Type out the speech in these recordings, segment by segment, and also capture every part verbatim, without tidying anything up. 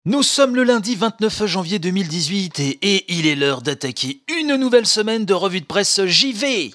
Nous sommes le lundi vingt-neuf janvier deux mille dix-huit et, et il est l'heure d'attaquer une nouvelle semaine de revue de presse J V.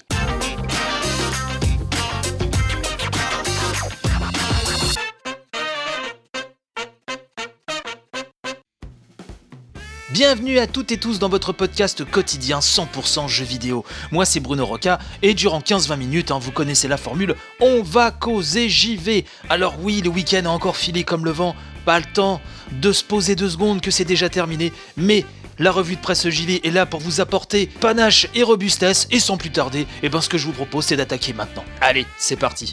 Bienvenue à toutes et tous dans votre podcast quotidien cent pour cent jeux vidéo. Moi c'est Bruno Roca et durant quinze à vingt minutes, hein, vous connaissez la formule, on va causer J V. Alors oui, le week-end a encore filé comme le vent, pas le temps de se poser deux secondes que c'est déjà terminé, mais la revue de presse J V est là pour vous apporter panache et robustesse et sans plus tarder, et ben ce que je vous propose c'est d'attaquer maintenant. Allez, c'est parti.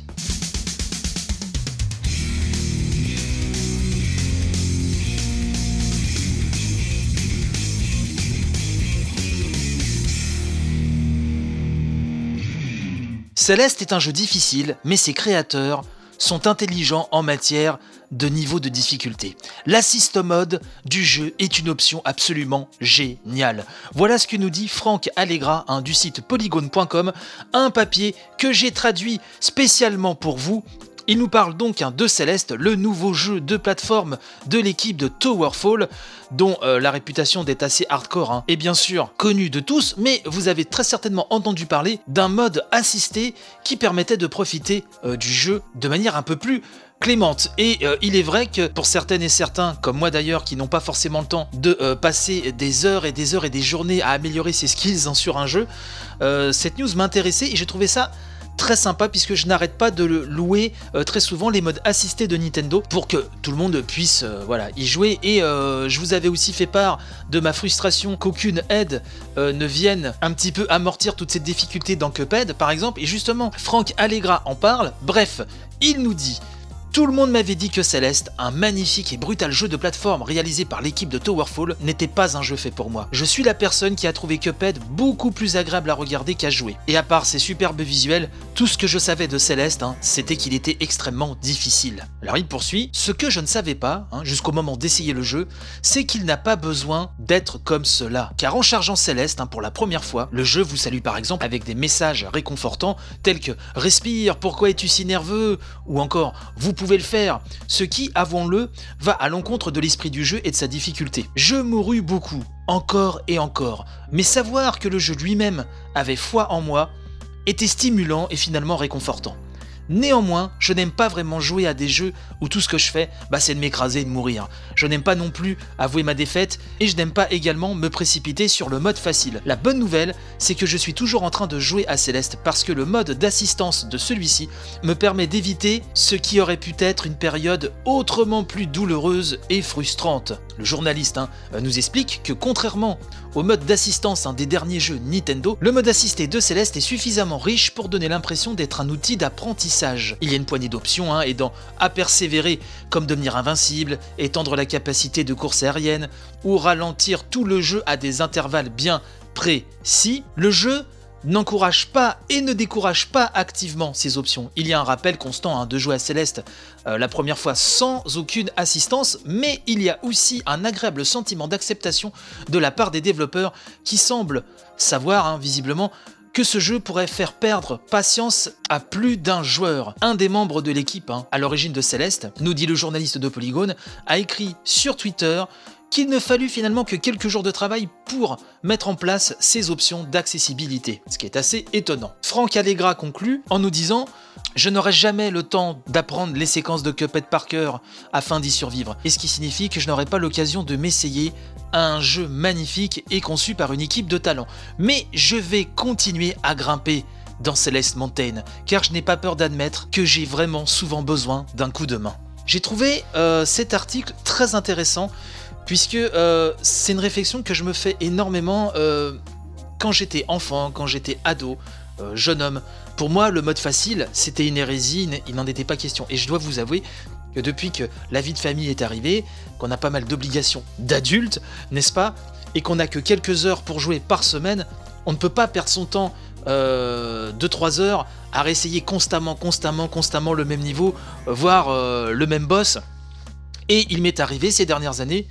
Celeste est un jeu difficile, mais ses créateurs sont intelligents en matière de niveau de difficulté. L'assist mode du jeu est une option absolument géniale. Voilà ce que nous dit Franck Allegra, hein, du site polygone point com, un papier que j'ai traduit spécialement pour vous. Il nous parle donc hein, de Celeste, le nouveau jeu de plateforme de l'équipe de Towerfall, dont euh, la réputation d'être assez hardcore hein, est bien sûr connue de tous, mais vous avez très certainement entendu parler d'un mode assisté qui permettait de profiter euh, du jeu de manière un peu plus clémente. Et euh, il est vrai que pour certaines et certains, comme moi d'ailleurs, qui n'ont pas forcément le temps de euh, passer des heures et des heures et des journées à améliorer ses skills hein, sur un jeu, euh, cette news m'intéressait et j'ai trouvé ça très sympa puisque je n'arrête pas de louer euh, très souvent les modes assistés de Nintendo pour que tout le monde puisse euh, voilà, y jouer. Et euh, je vous avais aussi fait part de ma frustration qu'aucune aide euh, ne vienne un petit peu amortir toute cette difficulté dans Cuphead par exemple. Et justement, Franck Allegra en parle. Bref, il nous dit: tout le monde m'avait dit que Celeste, un magnifique et brutal jeu de plateforme réalisé par l'équipe de Towerfall, n'était pas un jeu fait pour moi. Je suis la personne qui a trouvé Cuphead beaucoup plus agréable à regarder qu'à jouer. Et à part ses superbes visuels, tout ce que je savais de Celeste, hein, c'était qu'il était extrêmement difficile. Alors il poursuit: ce que je ne savais pas, hein, jusqu'au moment d'essayer le jeu, c'est qu'il n'a pas besoin d'être comme cela. Car en chargeant Celeste, hein, pour la première fois, le jeu vous salue par exemple avec des messages réconfortants tels que « Respire, pourquoi es-tu si nerveux ?» ou encore « Vous pouvez le faire », ce qui, avouons-le, va à l'encontre de l'esprit du jeu et de sa difficulté. Je mourus beaucoup, encore et encore, mais savoir que le jeu lui-même avait foi en moi était stimulant et finalement réconfortant. Néanmoins, je n'aime pas vraiment jouer à des jeux où tout ce que je fais, bah, c'est de m'écraser et de mourir. Je n'aime pas non plus avouer ma défaite et je n'aime pas également me précipiter sur le mode facile. La bonne nouvelle, c'est que je suis toujours en train de jouer à Celeste parce que le mode d'assistance de celui-ci me permet d'éviter ce qui aurait pu être une période autrement plus douloureuse et frustrante. Le journaliste hein, nous explique que contrairement au mode d'assistance hein, des derniers jeux Nintendo, le mode assisté de Celeste est suffisamment riche pour donner l'impression d'être un outil d'apprentissage. Il y a une poignée d'options hein, aidant à persévérer, comme devenir invincible, étendre la capacité de course aérienne ou ralentir tout le jeu à des intervalles bien précis. Le jeu n'encourage pas et ne décourage pas activement ces options. Il y a un rappel constant hein, de jouer à Celeste euh, la première fois sans aucune assistance, mais il y a aussi un agréable sentiment d'acceptation de la part des développeurs qui semblent savoir hein, visiblement que ce jeu pourrait faire perdre patience à plus d'un joueur. Un des membres de l'équipe hein, à l'origine de Celeste, nous dit le journaliste de Polygone, a écrit sur Twitter qu'il ne fallut finalement que quelques jours de travail pour mettre en place ces options d'accessibilité, ce qui est assez étonnant. Franck Allegra conclut en nous disant: je n'aurai jamais le temps d'apprendre les séquences de Cuphead par cœur afin d'y survivre, et ce qui signifie que je n'aurai pas l'occasion de m'essayer à un jeu magnifique et conçu par une équipe de talent. Mais je vais continuer à grimper dans Celeste Mountain, car je n'ai pas peur d'admettre que j'ai vraiment souvent besoin d'un coup de main. J'ai trouvé euh, cet article très intéressant, puisque euh, c'est une réflexion que je me fais énormément euh, quand j'étais enfant, quand j'étais ado, euh, jeune homme. Pour moi, le mode facile, c'était une hérésie, il n'en était pas question. Et je dois vous avouer que depuis que la vie de famille est arrivée, qu'on a pas mal d'obligations d'adultes, n'est-ce pas, et qu'on n'a que quelques heures pour jouer par semaine, on ne peut pas perdre son temps euh, deux trois heures à réessayer constamment, constamment, constamment le même niveau, voire euh, le même boss. Et il m'est arrivé ces dernières années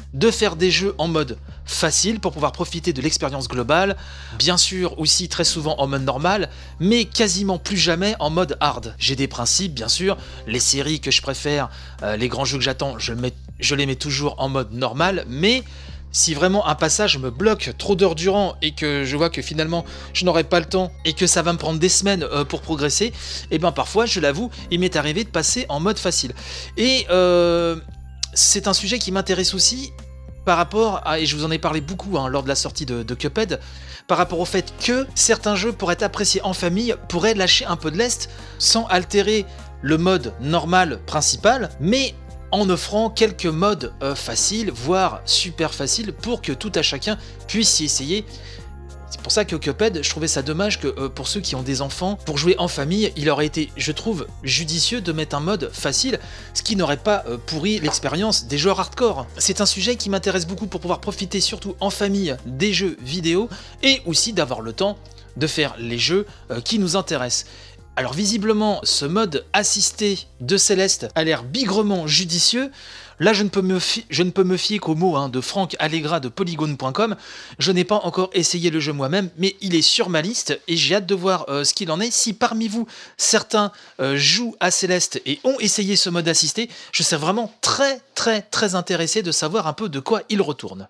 de faire des jeux en mode facile pour pouvoir profiter de l'expérience globale, bien sûr aussi très souvent en mode normal, mais quasiment plus jamais en mode hard. J'ai des principes, bien sûr, les séries que je préfère, euh, les grands jeux que j'attends, je, mets, je les mets toujours en mode normal, mais si vraiment un passage me bloque trop d'heures durant et que je vois que finalement je n'aurai pas le temps et que ça va me prendre des semaines euh, pour progresser, et bien parfois, je l'avoue, il m'est arrivé de passer en mode facile. Et euh, c'est un sujet qui m'intéresse aussi par rapport à, et je vous en ai parlé beaucoup hein, lors de la sortie de, de Cuphead, par rapport au fait que certains jeux pour être appréciés en famille pourraient lâcher un peu de lest sans altérer le mode normal principal, mais en offrant quelques modes euh, faciles, voire super faciles, pour que tout à chacun puisse y essayer. C'est pour ça que Cuphead, je trouvais ça dommage que euh, pour ceux qui ont des enfants, pour jouer en famille, il aurait été, je trouve, judicieux de mettre un mode facile, ce qui n'aurait pas euh, pourri l'expérience des joueurs hardcore. C'est un sujet qui m'intéresse beaucoup pour pouvoir profiter surtout en famille des jeux vidéo, et aussi d'avoir le temps de faire les jeux euh, qui nous intéressent. Alors visiblement, ce mode assisté de Céleste a l'air bigrement judicieux. Là, je ne peux me, fi- je ne peux me fier qu'aux mots hein, de Franck Allegra de Polygon point com. Je n'ai pas encore essayé le jeu moi-même, mais il est sur ma liste et j'ai hâte de voir euh, ce qu'il en est. Si parmi vous, certains euh, jouent à Céleste et ont essayé ce mode assisté, je serais vraiment très très très intéressé de savoir un peu de quoi il retourne.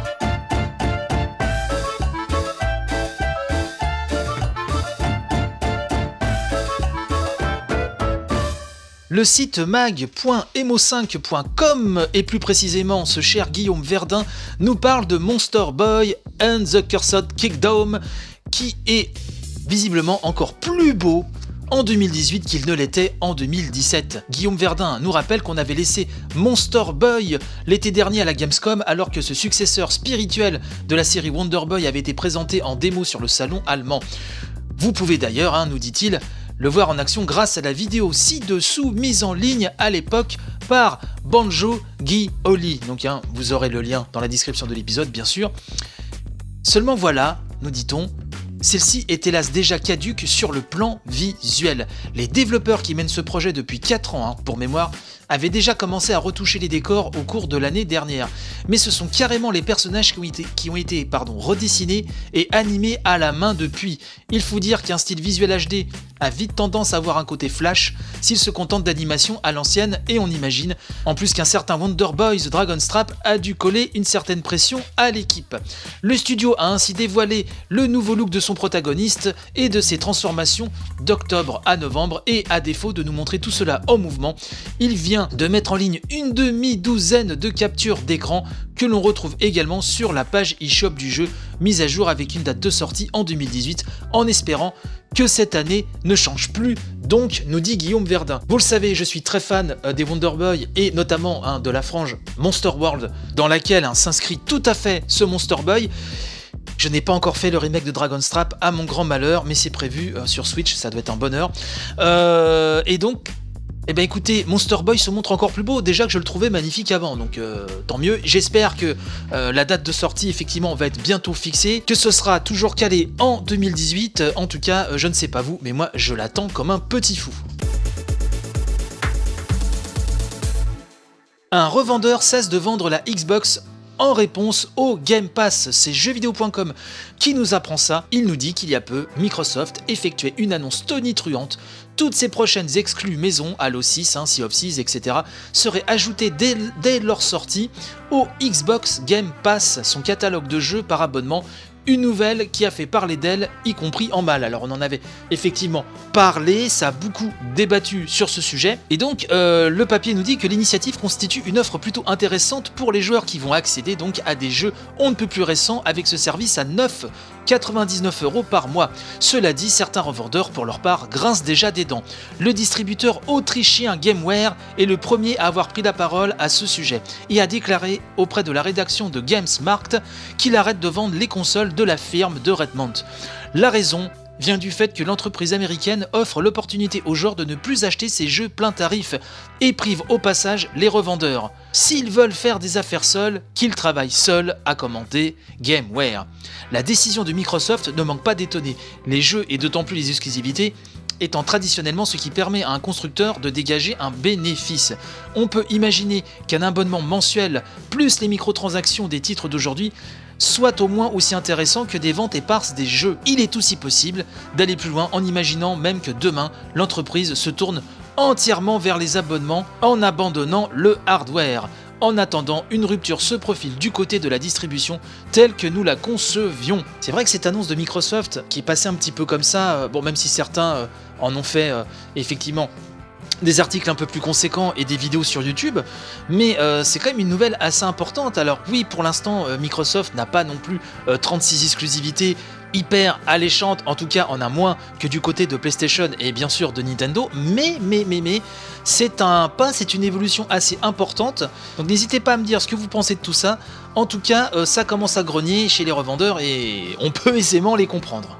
Le site mag point emo cinq point com et plus précisément ce cher Guillaume Verdun nous parle de Monster Boy and the Cursed Kingdom qui est visiblement encore plus beau en deux mille dix-huit qu'il ne l'était en deux mille dix-sept. Guillaume Verdun nous rappelle qu'on avait laissé Monster Boy l'été dernier à la Gamescom alors que ce successeur spirituel de la série Wonder Boy avait été présenté en démo sur le salon allemand. Vous pouvez d'ailleurs, hein, nous dit-il, le voir en action grâce à la vidéo ci-dessous mise en ligne à l'époque par Banjo Guy Oli. Donc hein, vous aurez le lien dans la description de l'épisode bien sûr. Seulement voilà, nous dit-on, celle-ci est hélas déjà caduque sur le plan visuel. Les développeurs qui mènent ce projet depuis quatre ans, hein, pour mémoire, avaient déjà commencé à retoucher les décors au cours de l'année dernière. Mais ce sont carrément les personnages qui ont été, qui ont été pardon, redessinés et animés à la main depuis. Il faut dire qu'un style visuel H D a vite tendance à avoir un côté flash s'il se contente d'animation à l'ancienne et on imagine en plus qu'un certain Wonder Boys Dragonstrap a dû coller une certaine pression à l'équipe. Le studio a ainsi dévoilé le nouveau look de son protagoniste et de ses transformations d'octobre à novembre et à défaut de nous montrer tout cela en mouvement, il vient de mettre en ligne une demi-douzaine de captures d'écran que l'on retrouve également sur la page eShop du jeu, mise à jour avec une date de sortie en deux mille dix-huit, en espérant que cette année ne change plus, donc nous dit Guillaume Verdun. Vous le savez, je suis très fan euh, des Wonder Boy et notamment hein, de la frange Monster World, dans laquelle hein, s'inscrit tout à fait ce Monster Boy. Je n'ai pas encore fait le remake de Dragonstrap à mon grand malheur, mais c'est prévu euh, sur Switch, ça doit être un bonheur. Euh, et donc, eh ben écoutez, Monster Boy se montre encore plus beau, déjà que je le trouvais magnifique avant, donc euh, tant mieux. J'espère que euh, la date de sortie effectivement va être bientôt fixée, que ce sera toujours calé en deux mille dix-huit, en tout cas euh, je ne sais pas vous, mais moi je l'attends comme un petit fou. Un revendeur cesse de vendre la Xbox en réponse au Game Pass. C'est jeuxvideo point com qui nous apprend ça. Il nous dit qu'il y a peu, Microsoft effectuait une annonce tonitruante. Toutes ses prochaines exclus maison, Halo six, hein, Sea of Thieves, et cetera, seraient ajoutées dès, dès leur sortie au Xbox Game Pass, son catalogue de jeux par abonnement. Une nouvelle qui a fait parler d'elle, y compris en mal. Alors on en avait effectivement parlé, ça a beaucoup débattu sur ce sujet. Et donc euh, le papier nous dit que l'initiative constitue une offre plutôt intéressante pour les joueurs qui vont accéder donc à des jeux on ne peut plus récents avec ce service à neuf euros quatre-vingt-dix-neuf euros par mois. Cela dit, certains revendeurs pour leur part grincent déjà des dents. Le distributeur autrichien Gameware est le premier à avoir pris la parole à ce sujet et a déclaré auprès de la rédaction de GamesMarkt qu'il arrête de vendre les consoles de la firme de Redmond. La raison vient du fait que l'entreprise américaine offre l'opportunité aux joueurs de ne plus acheter ses jeux plein tarif et prive au passage les revendeurs. S'ils veulent faire des affaires seuls, qu'ils travaillent seuls, a commenté Gameware. La décision de Microsoft ne manque pas d'étonner. Les jeux et d'autant plus les exclusivités étant traditionnellement ce qui permet à un constructeur de dégager un bénéfice. On peut imaginer qu'un abonnement mensuel plus les microtransactions des titres d'aujourd'hui soit au moins aussi intéressant que des ventes éparses des jeux. Il est aussi possible d'aller plus loin en imaginant même que demain, l'entreprise se tourne entièrement vers les abonnements en abandonnant le hardware. En attendant, une rupture se profile du côté de la distribution telle que nous la concevions. C'est vrai que cette annonce de Microsoft qui est passée un petit peu comme ça, euh, bon même si certains euh, en ont fait euh, effectivement des articles un peu plus conséquents et des vidéos sur YouTube, mais euh, c'est quand même une nouvelle assez importante. Alors oui, pour l'instant, euh, Microsoft n'a pas non plus euh, trente-six exclusivités hyper alléchantes, en tout cas en a moins que du côté de PlayStation et bien sûr de Nintendo, mais, mais, mais, mais, c'est un pas, c'est une évolution assez importante, donc n'hésitez pas à me dire ce que vous pensez de tout ça. En tout cas, euh, ça commence à grogner chez les revendeurs et on peut aisément les comprendre.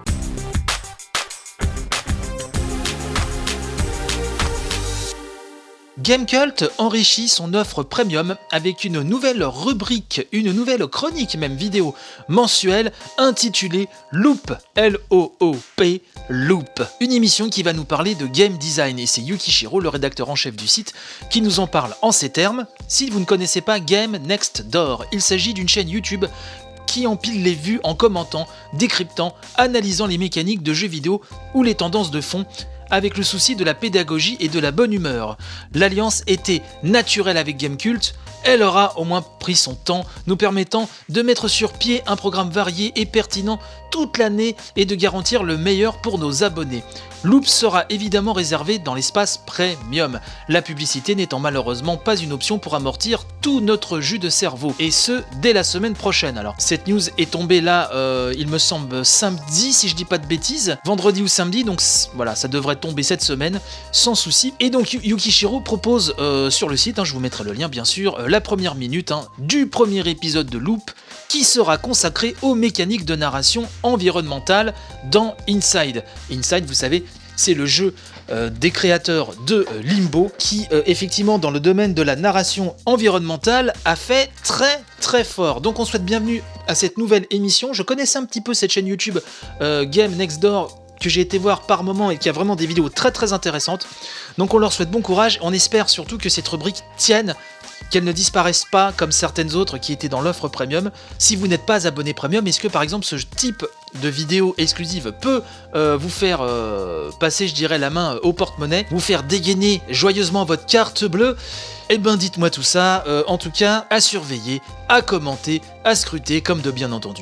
Gamecult enrichit son offre premium avec une nouvelle rubrique, une nouvelle chronique même vidéo mensuelle intitulée Loop, L O O P, Loop. Une émission qui va nous parler de game design et c'est Yukishiro, le rédacteur en chef du site, qui nous en parle en ces termes. Si vous ne connaissez pas Game Next Door, il s'agit d'une chaîne YouTube qui empile les vues en commentant, décryptant, analysant les mécaniques de jeux vidéo ou les tendances de fond, avec le souci de la pédagogie et de la bonne humeur. L'alliance était naturelle avec Gamecult, elle aura au moins pris son temps, nous permettant de mettre sur pied un programme varié et pertinent toute l'année et de garantir le meilleur pour nos abonnés. Loop sera évidemment réservé dans l'espace premium, la publicité n'étant malheureusement pas une option pour amortir tout notre jus de cerveau, et ce, dès la semaine prochaine. Alors, cette news est tombée là, euh, il me semble, samedi, si je dis pas de bêtises, vendredi ou samedi, donc voilà, ça devrait tomber cette semaine, sans souci. Et donc, Yukishiro propose euh, sur le site, hein, je vous mettrai le lien bien sûr, euh, la première minute hein, du premier épisode de Loop, qui sera consacré aux mécaniques de narration environnementale dans Inside. Inside, vous savez, c'est le jeu euh, des créateurs de euh, Limbo qui, euh, effectivement, dans le domaine de la narration environnementale, a fait très très fort. Donc on souhaite bienvenue à cette nouvelle émission. Je connaissais un petit peu cette chaîne YouTube euh, Game Next Door que j'ai été voir par moment et qui a vraiment des vidéos très très intéressantes. Donc on leur souhaite bon courage. On espère surtout que cette rubrique tienne, qu'elles ne disparaissent pas comme certaines autres qui étaient dans l'offre premium. Si vous n'êtes pas abonné premium, est-ce que par exemple ce type de vidéo exclusive peut euh, vous faire euh, passer, je dirais, la main au porte-monnaie, vous faire dégainer joyeusement votre carte bleue? Eh ben dites-moi tout ça, euh, en tout cas à surveiller, à commenter, à scruter comme de bien entendu.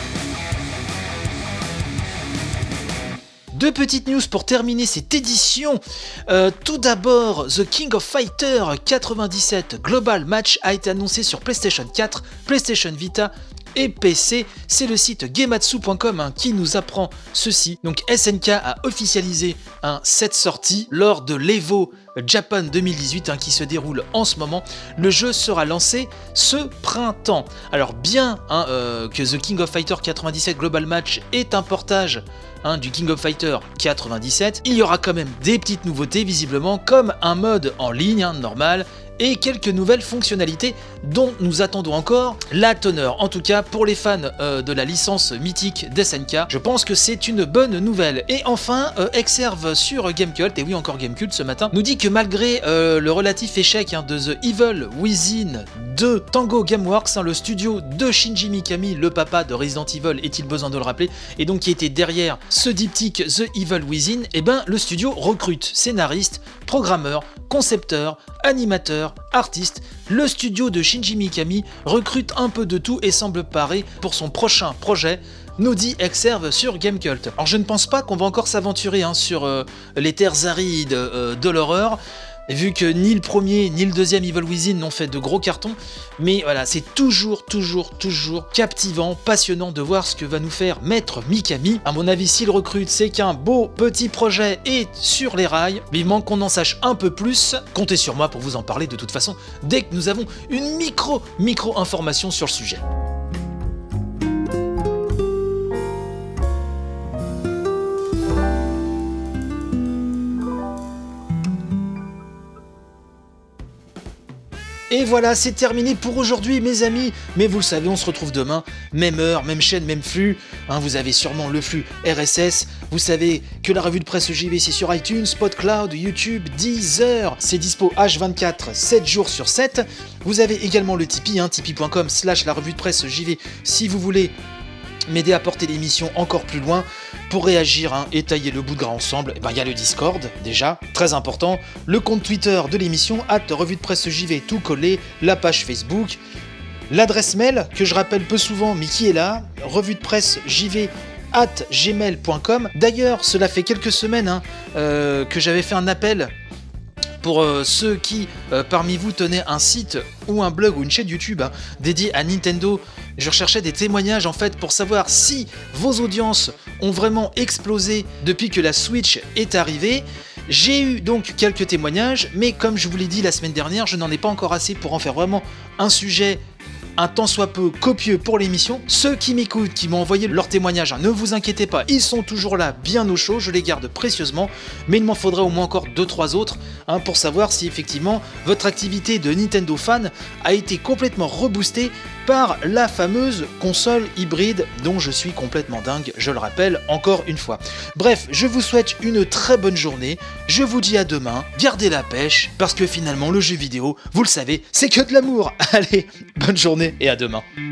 Deux petites news pour terminer cette édition. Euh, tout d'abord, The King of Fighter quatre-vingt-dix-sept Global Match a été annoncé sur PlayStation quatre, PlayStation Vita et P C. C'est le site gematsu point com hein, qui nous apprend ceci. Donc S N K a officialisé hein, cette sortie lors de l'Evo Japan deux mille dix-huit hein, qui se déroule en ce moment. Le jeu sera lancé ce printemps. Alors bien hein, euh, que The King of Fighter quatre-vingt-dix-sept Global Match est un portage hein, du King of Fighter quatre-vingt-dix-sept, il y aura quand même des petites nouveautés visiblement, comme un mode en ligne hein, normal, et quelques nouvelles fonctionnalités dont nous attendons encore la teneur. En tout cas, pour les fans euh, de la licence mythique d'S N K, je pense que c'est une bonne nouvelle. Et enfin, euh, Exerve sur Gamecult, et oui encore Gamecult ce matin, nous dit que malgré euh, le relatif échec hein, de The Evil Within de Tango Gameworks, hein, le studio de Shinji Mikami, le papa de Resident Evil, est-il besoin de le rappeler, et donc qui était derrière ce diptyque The Evil Within, et ben le studio recrute scénaristes, programmeurs, concepteurs, animateurs, artistes. Le studio de Shinji Mikami recrute un peu de tout et semble paré pour son prochain projet, nous dit Exerve sur Gamecult. Alors je ne pense pas qu'on va encore s'aventurer hein, sur euh, les terres arides euh, de l'horreur, vu que ni le premier ni le deuxième Evil Within n'ont fait de gros cartons, mais voilà, c'est toujours, toujours, toujours captivant, passionnant de voir ce que va nous faire Maître Mikami. À mon avis, s'il recrute, c'est qu'un beau petit projet est sur les rails. Vivement qu'on en sache un peu plus, comptez sur moi pour vous en parler de toute façon, dès que nous avons une micro, micro information sur le sujet. Et voilà, c'est terminé pour aujourd'hui mes amis, mais vous le savez, on se retrouve demain, même heure, même chaîne, même flux, hein, vous avez sûrement le flux R S S, vous savez que la revue de presse J V c'est sur iTunes, Spotcloud, YouTube, Deezer, c'est dispo H vingt-quatre, sept jours sur sept, vous avez également le Tipeee, hein, tipeee point com slash la revue de presse J V si vous voulez m'aider à porter l'émission encore plus loin. Pour réagir hein, et tailler le bout de gras ensemble, il ben, y a le Discord, déjà, très important, le compte Twitter de l'émission, arobase revue de presse J V, tout collé, la page Facebook, l'adresse mail, que je rappelle peu souvent, mais qui est là, revue de presse J V arobase gmail point com. D'ailleurs, cela fait quelques semaines hein, euh, que j'avais fait un appel pour euh, ceux qui, euh, parmi vous, tenaient un site ou un blog ou une chaîne YouTube hein, dédié à Nintendo. Je recherchais des témoignages en fait pour savoir si vos audiences ont vraiment explosé depuis que la Switch est arrivée. J'ai eu donc quelques témoignages, mais comme je vous l'ai dit la semaine dernière, je n'en ai pas encore assez pour en faire vraiment un sujet un tant soit peu copieux pour l'émission. Ceux qui m'écoutent, qui m'ont envoyé leur témoignage, hein, ne vous inquiétez pas, ils sont toujours là, bien au chaud, je les garde précieusement, mais il m'en faudrait au moins encore deux trois autres hein, pour savoir si effectivement votre activité de Nintendo fan a été complètement reboostée par la fameuse console hybride dont je suis complètement dingue, je le rappelle encore une fois. Bref, je vous souhaite une très bonne journée, je vous dis à demain, gardez la pêche, parce que finalement le jeu vidéo, vous le savez, c'est que de l'amour. Allez, bonne journée et à demain.